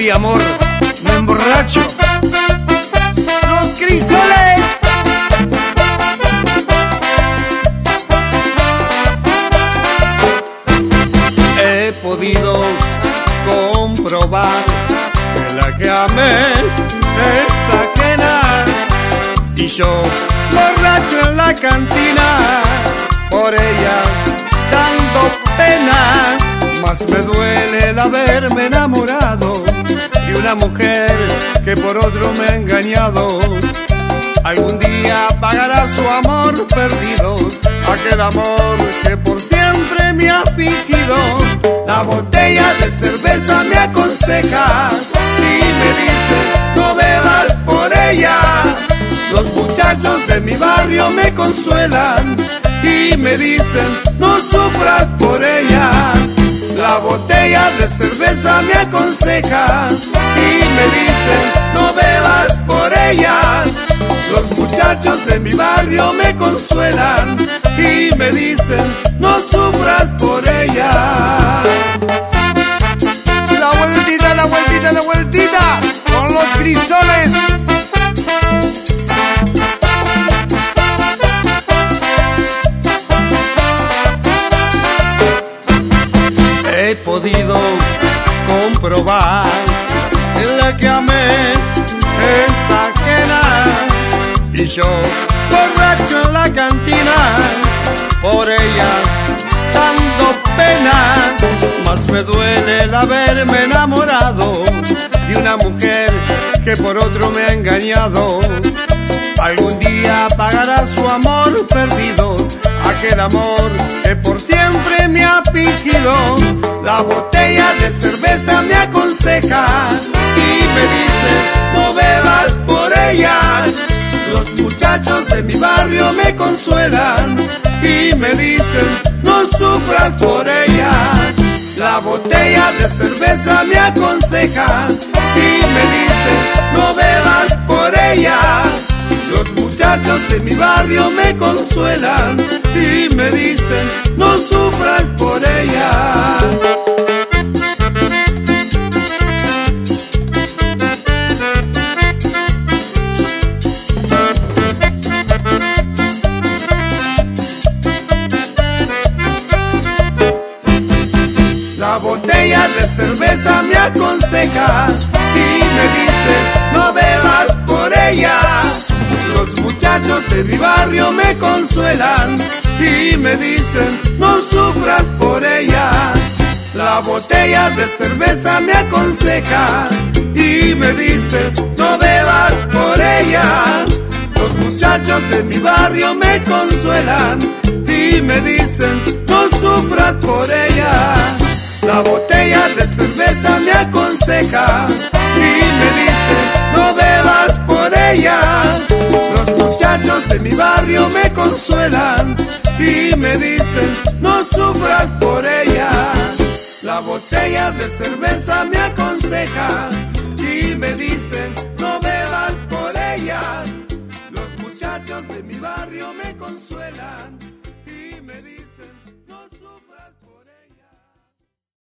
ti, amor, me emborracho. Los Crisoles. He podido comprobar que la que amé es ajena, y yo, borracho en la cantina, por ella dando pena. Más me duele el haberme enamorado de una mujer que por otro me ha engañado. Algún día pagará su amor perdido, aquel amor que por siempre me ha fingido. La botella de cerveza me aconseja y me dice: no bebas por ella. Los muchachos de mi barrio me consuelan y me dicen: no sufras por ella. La botella de cerveza me aconseja y me dicen: no bebas por ella. Los muchachos de mi barrio me consuelan y me dicen: no sufras por ella. La vueltita, la vueltita, la vueltita con los Crisoles. He podido comprobar que la que amé es ajena, y yo, borracho en la cantina, por ella dando pena. Más me duele el haberme enamorado de una mujer que por otro me ha engañado. Algún día pagará su amor perdido, aquel amor que por siempre me ha fingido. La botella de cerveza me aconseja y me dice: no bebas por ella. Los muchachos de mi barrio me consuelan y me dicen: no sufras por ella. La botella de cerveza me aconseja y me dice: no bebas por ella. Los muchachos de mi barrio me consuelan y me dicen: no sufras por ella. La botella de cerveza me aconseja y me dice: no bebas por ella. Los muchachos de mi barrio me consuelan y me dicen: no sufras por ella. La botella de cerveza me aconseja y me dice: no bebas por ella. Los muchachos de mi barrio me consuelan y me dicen: no sufras por ella. La botella de cerveza me aconseja y me dice: no bebas por ella. Los muchachos de mi barrio me consuelan y me dicen: no sufras por ella. La botella de cerveza me aconseja y me dicen: